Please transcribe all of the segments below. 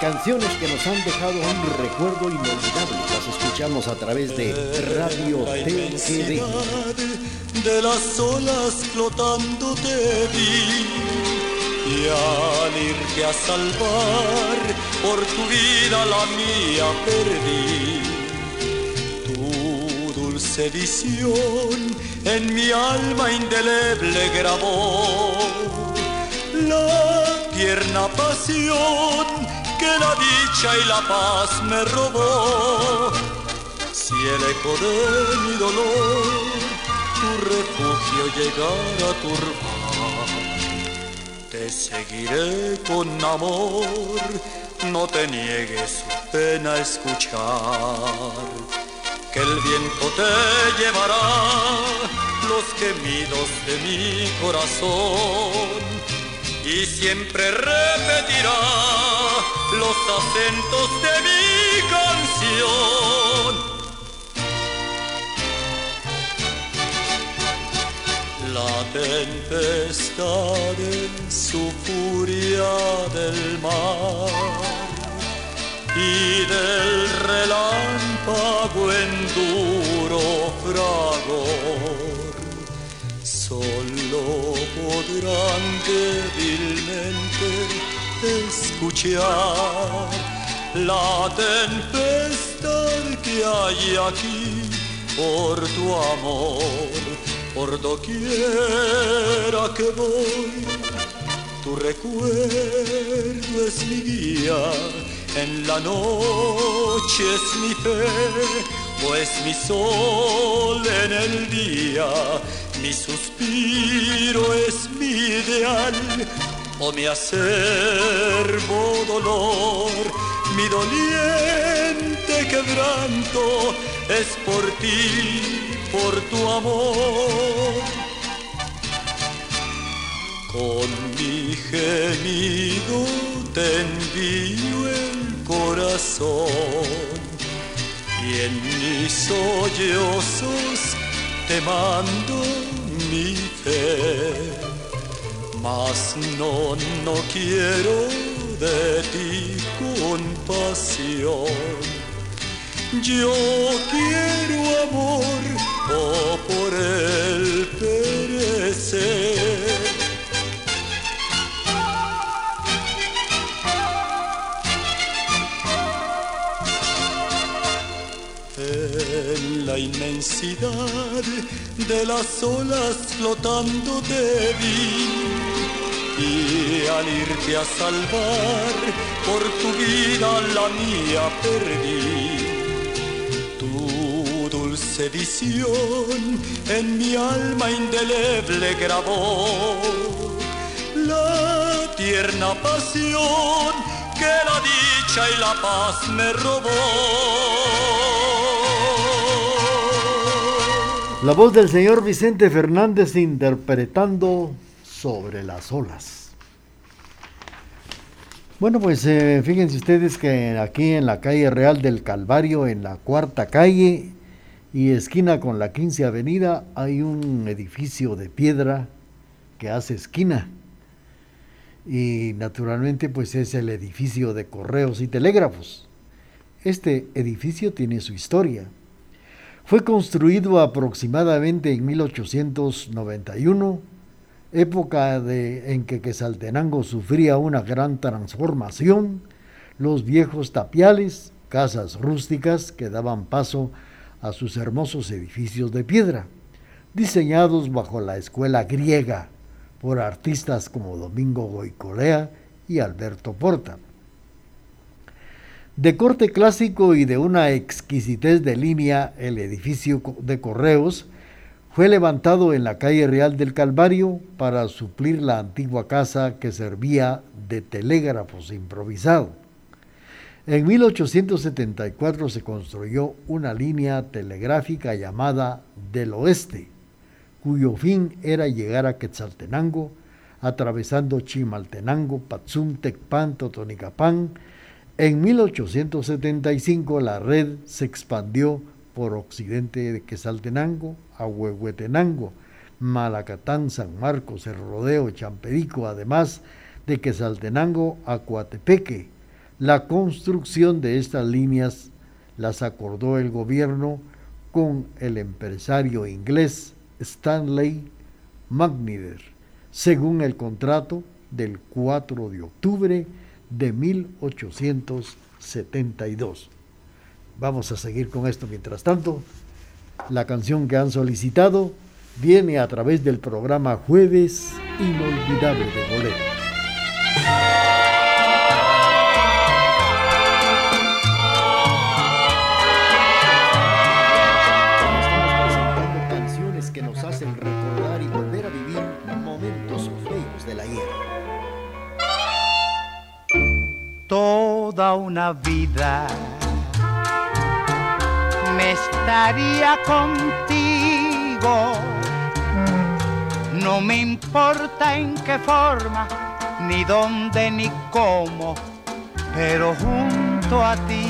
canciones que nos han dejado un recuerdo inolvidable. Las escuchamos a través de Radio TGD. De las olas flotando te vi, y al irte a salvar por tu vida la mía perdí. Tu dulce visión en mi alma indeleble grabó la tierna pasión que la dicha y la paz me robó. Si el eco de mi dolor tu refugio llegara a turbar, te seguiré con amor, no te niegues su pena a escuchar, que el viento te llevará los gemidos de mi corazón y siempre repetirá los acentos de mi canción. La tempestad en su furia del mar y del relámpago en duro fragor solo podrán débilmente escuchar la tempestad que hay aquí por tu amor. Por doquiera que voy, tu recuerdo es mi guía, en la noche es mi fe, pues mi sol en el día, mi suspiro es mi ideal, o mi acervo dolor, mi doliente quebranto es por ti, por tu amor. Con mi gemido te envío el corazón y en mis sollozos te mando mi fe. Mas no quiero de ti compasión. Yo quiero amor, o por él perecer. En la inmensidad de las olas flotando te vi, y al irte a salvar por tu vida la mía perdí. Dulce visión en mi alma indeleble grabó la tierna pasión que la dicha y la paz me robó. La voz del señor Vicente Fernández interpretando Sobre las olas. Bueno, pues fíjense ustedes que aquí en la calle Real del Calvario, en la cuarta calle y esquina con la 15 Avenida, hay un edificio de piedra que hace esquina. Y naturalmente pues es el edificio de Correos y Telégrafos. Este edificio tiene su historia. Fue construido aproximadamente en 1891, época en que Quetzaltenango sufría una gran transformación. Los viejos tapiales, casas rústicas que daban paso a sus hermosos edificios de piedra, diseñados bajo la escuela griega por artistas como Domingo Goicolea y Alberto Porta. De corte clásico y de una exquisitez de línea, el edificio de Correos fue levantado en la calle Real del Calvario para suplir la antigua casa que servía de telégrafos improvisado. En 1874 se construyó una línea telegráfica llamada Del Oeste, cuyo fin era llegar a Quetzaltenango, atravesando Chimaltenango, Patzum, Tecpan, Totonicapán. En 1875 la red se expandió por occidente de Quetzaltenango a Huehuetenango, Malacatán, San Marcos, El Rodeo, Champerico, además de Quetzaltenango a Coatepeque, La construcción de estas líneas las acordó el gobierno con el empresario inglés Stanley Magnider, según el contrato del 4 de octubre de 1872. Vamos a seguir con esto mientras tanto. La canción que han solicitado viene a través del programa Jueves Inolvidable de Boleros. Que nos hacen recordar y volver a vivir momentos feos del ayer. Toda una vida me estaría contigo, no me importa en qué forma, ni dónde ni cómo, pero junto a ti.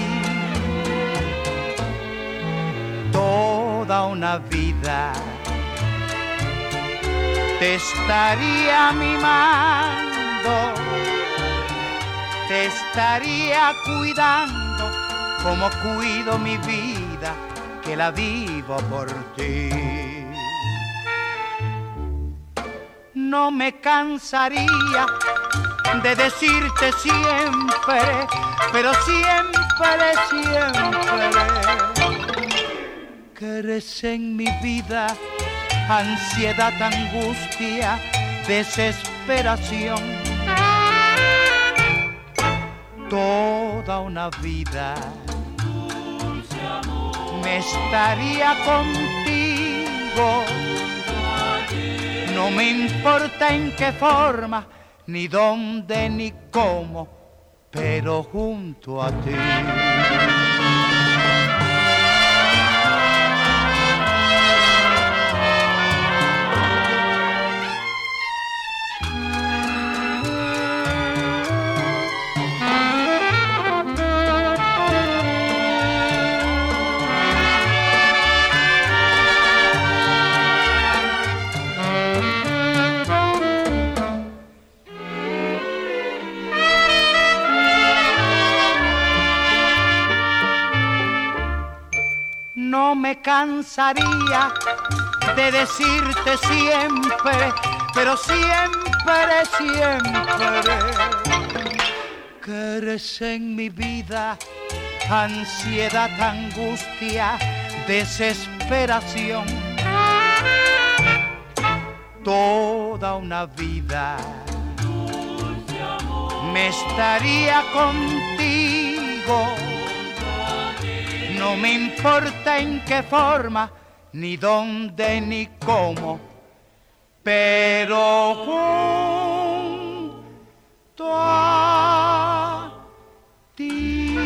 Toda una vida te estaría mimando, te estaría cuidando como cuido mi vida, que la vivo por ti. No me cansaría de decirte siempre, pero siempre, que eres en mi vida ansiedad, angustia, desesperación. Toda una vida me estaría contigo, no me importa en qué forma, ni dónde ni cómo, pero junto a ti. No me cansaría de decirte siempre, pero siempre, que eres en mi vida ansiedad, angustia, desesperación. Toda una vida me estaría contigo, no me importa en qué forma, ni dónde ni cómo, pero junto a ti.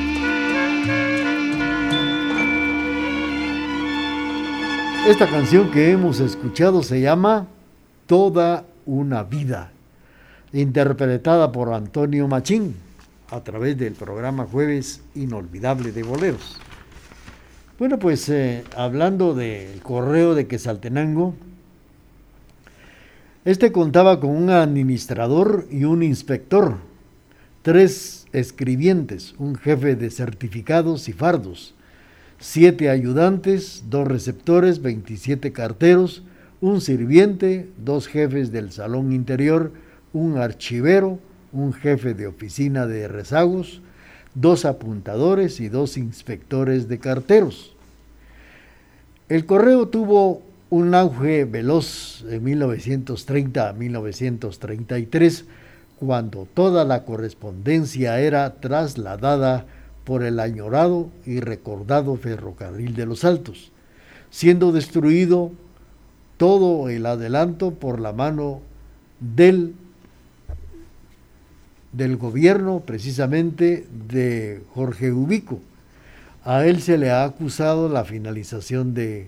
Esta canción que hemos escuchado se llama Toda una vida, interpretada por Antonio Machín a través del programa Jueves Inolvidable de Boleros. Bueno, pues hablando del correo de Quetzaltenango, este contaba con un administrador y un inspector, 3 escribientes, un jefe de certificados y fardos, 7 ayudantes, 2 receptores, 27 carteros, un sirviente, 2 jefes del salón interior, un archivero, un jefe de oficina de rezagos, 2 apuntadores y 2 inspectores de carteros. El correo tuvo un auge veloz en 1930 a 1933, cuando toda la correspondencia era trasladada por el añorado y recordado Ferrocarril de los Altos, siendo destruido todo el adelanto por la mano del gobierno, precisamente de Jorge Ubico. A él se le ha acusado la finalización del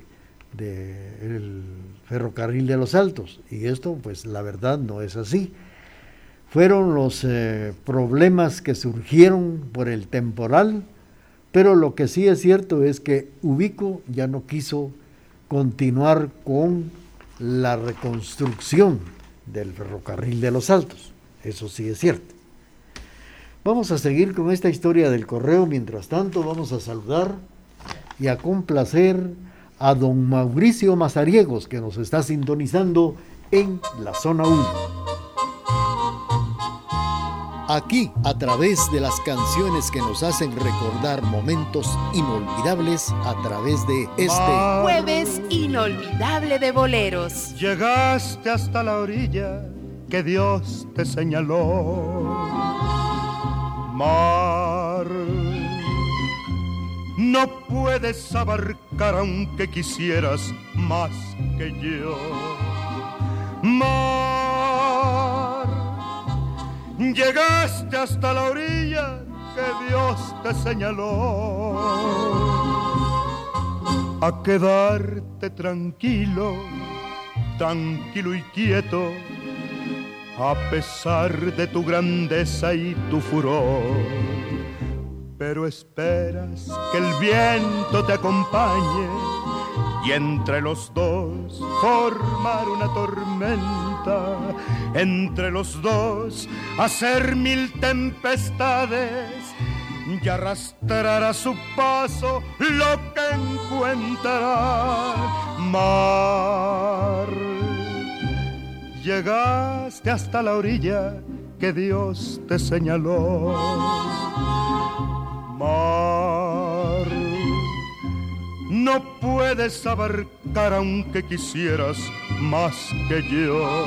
Ferrocarril de los Altos, y esto pues la verdad no es así. Fueron los problemas que surgieron por el temporal, pero lo que sí es cierto es que Ubico ya no quiso continuar con la reconstrucción del Ferrocarril de los Altos. Eso sí es cierto. Vamos a seguir con esta historia del correo. Mientras tanto, vamos a saludar y a complacer a don Mauricio Mazariegos, que nos está sintonizando en la zona 1. Aquí, a través de las canciones que nos hacen recordar momentos inolvidables, a través de este Jueves inolvidable de boleros. Llegaste hasta la orilla que Dios te señaló. Mar, no puedes abarcar aunque quisieras más que yo. Mar, llegaste hasta la orilla que Dios te señaló. A quedarte tranquilo, tranquilo y quieto, a pesar de tu grandeza y tu furor. Pero esperas que el viento te acompañe y entre los dos formar una tormenta, entre los dos hacer mil tempestades y arrastrar a su paso lo que encuentra. Mar, llegaste hasta la orilla que Dios te señaló. Mar, no puedes abarcar aunque quisieras más que yo.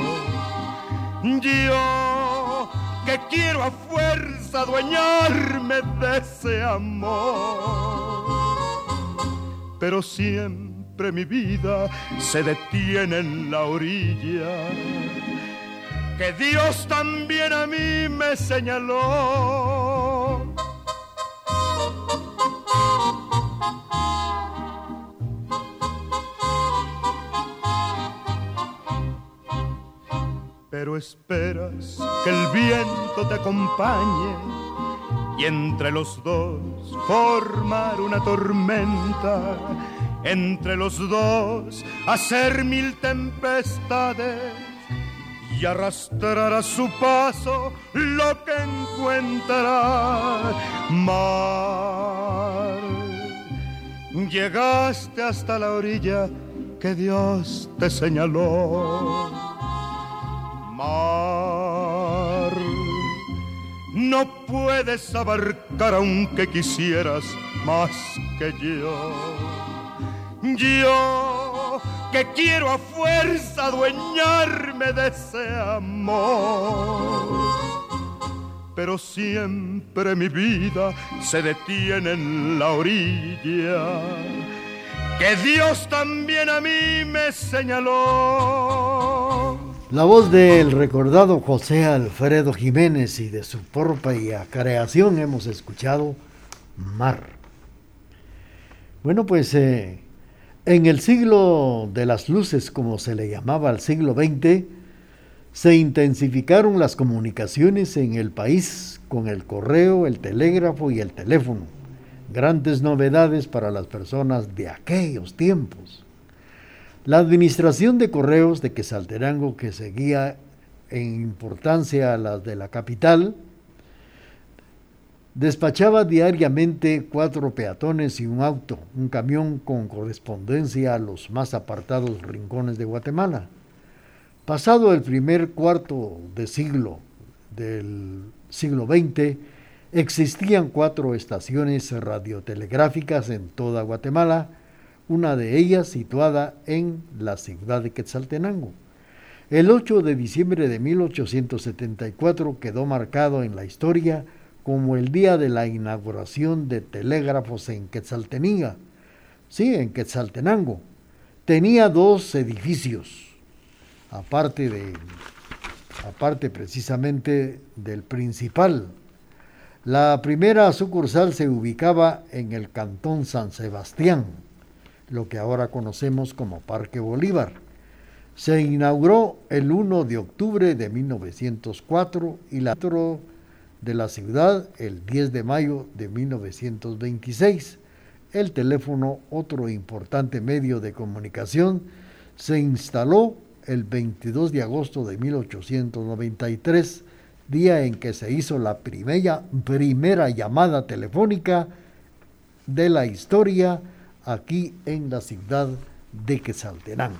Yo que quiero a fuerza adueñarme de ese amor, pero siempre mi vida se detiene en la orilla que Dios también a mí me señaló. Pero esperas que el viento te acompañe y entre los dos formar una tormenta, entre los dos hacer mil tempestades y arrastrar a su paso lo que encuentra. Mar, llegaste hasta la orilla que Dios te señaló. Mar, no puedes abarcar aunque quisieras más que yo. Yo que quiero a fuerza adueñarme de ese amor, pero siempre mi vida se detiene en la orilla que Dios también a mí me señaló. La voz del recordado José Alfredo Jiménez, y de su propia creación hemos escuchado Mar. Bueno, pues en el siglo de las luces, como se le llamaba al siglo XX, se intensificaron las comunicaciones en el país con el correo, el telégrafo y el teléfono. Grandes novedades para las personas de aquellos tiempos. La administración de correos de Quetzaltenango, que seguía en importancia a las de la capital, despachaba diariamente 4 peatones y un auto, un camión con correspondencia a los más apartados rincones de Guatemala. Pasado el primer cuarto de siglo del siglo XX, existían 4 estaciones radiotelegráficas en toda Guatemala, una de ellas situada en la ciudad de Quetzaltenango. El 8 de diciembre de 1874 quedó marcado en la historia como el día de la inauguración de telégrafos en Quetzaltenango. Sí, en Quetzaltenango. Tenía 2 edificios, aparte precisamente del principal. La primera sucursal se ubicaba en el cantón San Sebastián, lo que ahora conocemos como Parque Bolívar. Se inauguró el 1 de octubre de 1904 y la otra de la ciudad el 10 de mayo de 1926. El teléfono, otro importante medio de comunicación, se instaló el 22 de agosto de 1893 día en que se hizo la primera llamada telefónica de la historia aquí en la ciudad de Quetzaltenango.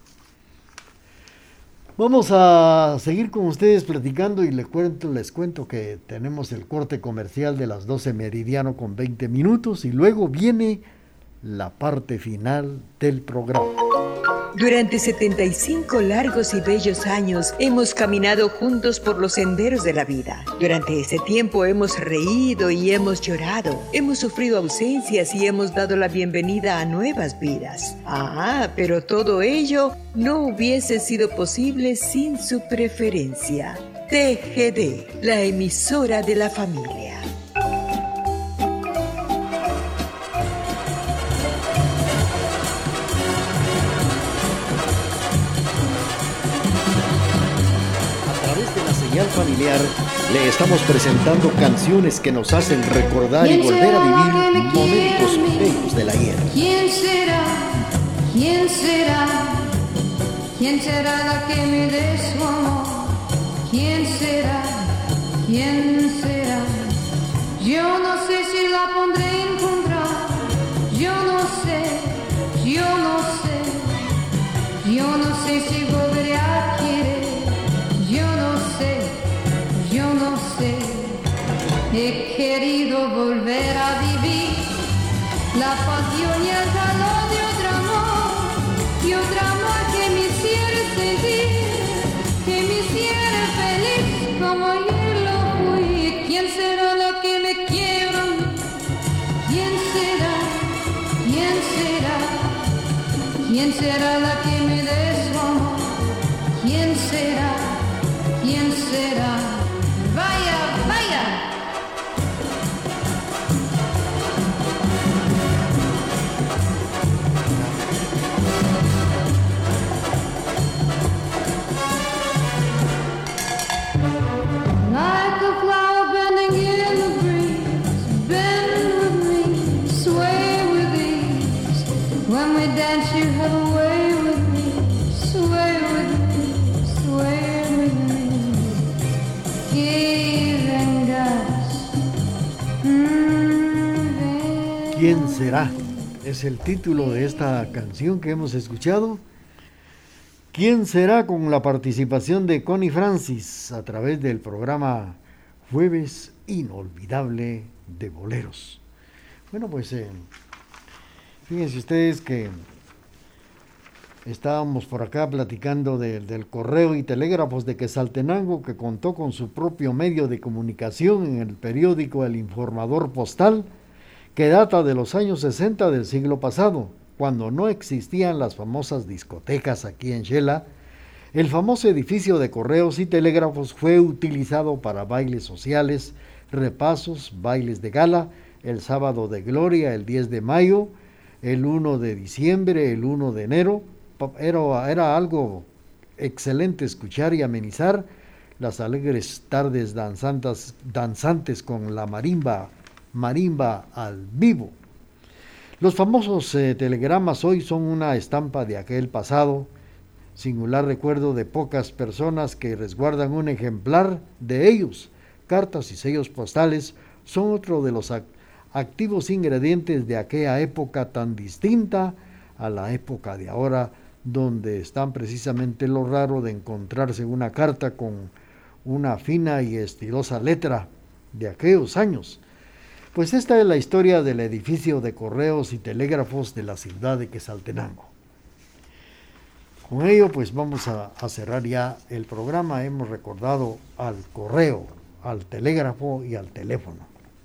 Vamos a seguir con ustedes platicando y les cuento que tenemos el corte comercial de las 12 meridiano con 20 minutos y luego viene la parte final del programa. Durante 75 largos y bellos años hemos caminado juntos por los senderos de la vida. Durante ese tiempo hemos reído y hemos llorado, hemos sufrido ausencias y hemos dado la bienvenida a nuevas vidas. Pero todo ello no hubiese sido posible sin su preferencia. TGD, la emisora de la familia. Familiar, le estamos presentando canciones que nos hacen recordar y volver a vivir momentos bellos del ayer. ¿Quién será? ¿Quién será? ¿Quién será la que me dé su amor? ¿Quién será? ¿Quién será? Yo no sé si la pondré a encontrar. Yo no sé, yo no sé. Yo no sé si volveré a querer. Yo no sé, yo no sé. He querido volver a vivir la pasión y el calor de otro amor que me hiciera sentir, que me hiciera feliz como ayer lo fui. ¿Quién será la que me quiera? ¿Quién será? ¿Quién será? ¿Quién será la que me dé su amor? ¿Quién será? ¿Quién será? Vaya, vaya. Like a flower bending in the breeze, bend with me, sway with ease. When we dance, you have a way with me, sway with me, sway with me. ¿Quién será? Es el título de esta canción que hemos escuchado. ¿Quién será? Con la participación de Connie Francis a través del programa Jueves Inolvidable de Boleros. Bueno, pues fíjense ustedes que estábamos por acá platicando del correo y telégrafos de Quetzaltenango, que contó con su propio medio de comunicación en el periódico El Informador Postal, que data de los años 60 del siglo pasado, cuando no existían las famosas discotecas aquí en Xela. El famoso edificio de correos y telégrafos fue utilizado para bailes sociales, repasos, bailes de gala, el sábado de gloria, el 10 de mayo, el 1 de diciembre, el 1 de enero. Era algo excelente escuchar y amenizar las alegres tardes danzantes con la marimba al vivo. Los famosos telegramas hoy son una estampa de aquel pasado, singular recuerdo de pocas personas que resguardan un ejemplar de ellos. Cartas y sellos postales son otro de los activos ingredientes de aquella época tan distinta a la época de ahora, donde están precisamente lo raro de encontrarse una carta con una fina y estilosa letra de aquellos años. Pues esta es la historia del edificio de correos y telégrafos de la ciudad de Quetzaltenango. Con ello, pues vamos a cerrar ya el programa. Hemos recordado al correo, al telégrafo y al teléfono.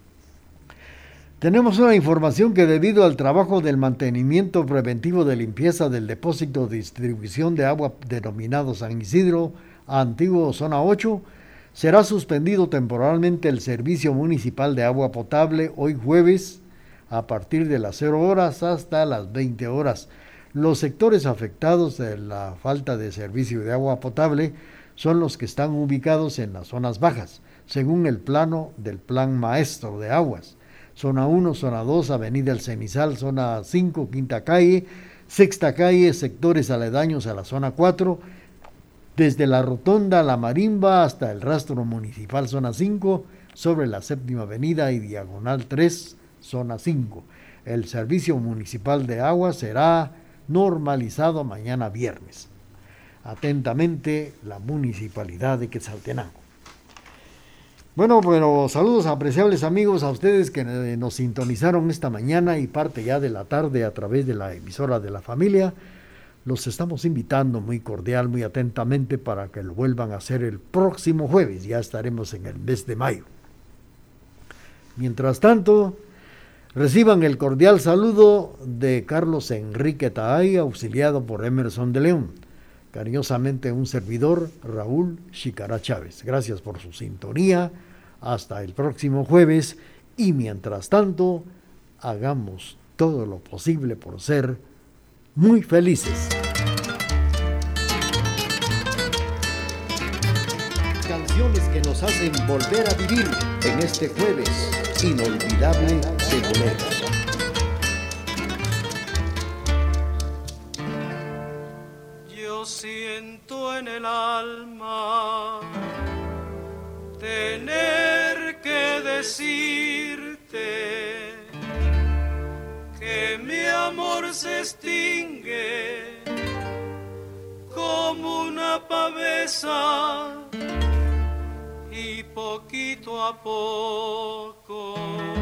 Tenemos una información que debido al trabajo del mantenimiento preventivo de limpieza del depósito de distribución de agua denominado San Isidro, antiguo zona 8, será suspendido temporalmente el servicio municipal de agua potable hoy jueves a partir de las 0 horas hasta las 20 horas. Los sectores afectados de la falta de servicio de agua potable son los que están ubicados en las zonas bajas, según el plano del Plan Maestro de Aguas. Zona 1, Zona 2, Avenida El Cenizal, Zona 5, Quinta Calle, Sexta Calle, sectores aledaños a la Zona 4, desde la Rotonda La Marimba hasta el Rastro Municipal Zona 5, sobre la Séptima Avenida y Diagonal 3, Zona 5. El servicio municipal de agua será normalizado mañana viernes. Atentamente, la Municipalidad de Quetzaltenango. Bueno, saludos apreciables amigos a ustedes que nos sintonizaron esta mañana y parte ya de la tarde a través de la emisora de la familia. Los estamos invitando muy cordial, muy atentamente para que lo vuelvan a hacer el próximo jueves. Ya estaremos en el mes de mayo. Mientras tanto, reciban el cordial saludo de Carlos Enrique Taay, auxiliado por Emerson de León. Cariñosamente un servidor, Raúl Xicará Chávez. Gracias por su sintonía. Hasta el próximo jueves. Y mientras tanto, hagamos todo lo posible por ser muy felices. Canciones que nos hacen volver a vivir en este jueves inolvidable de boleros. Yo siento en el alma tener que decirte que mi amor se extingue como una pavesa y poquito a poco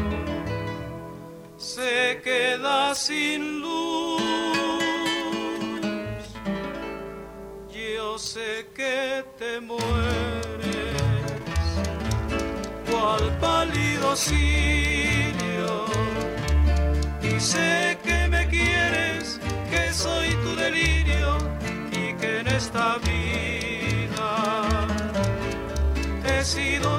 se queda sin luz. Yo sé que te mueres cual pálido cirio y sé que me quieres, que soy tu delirio y que en esta vida he sido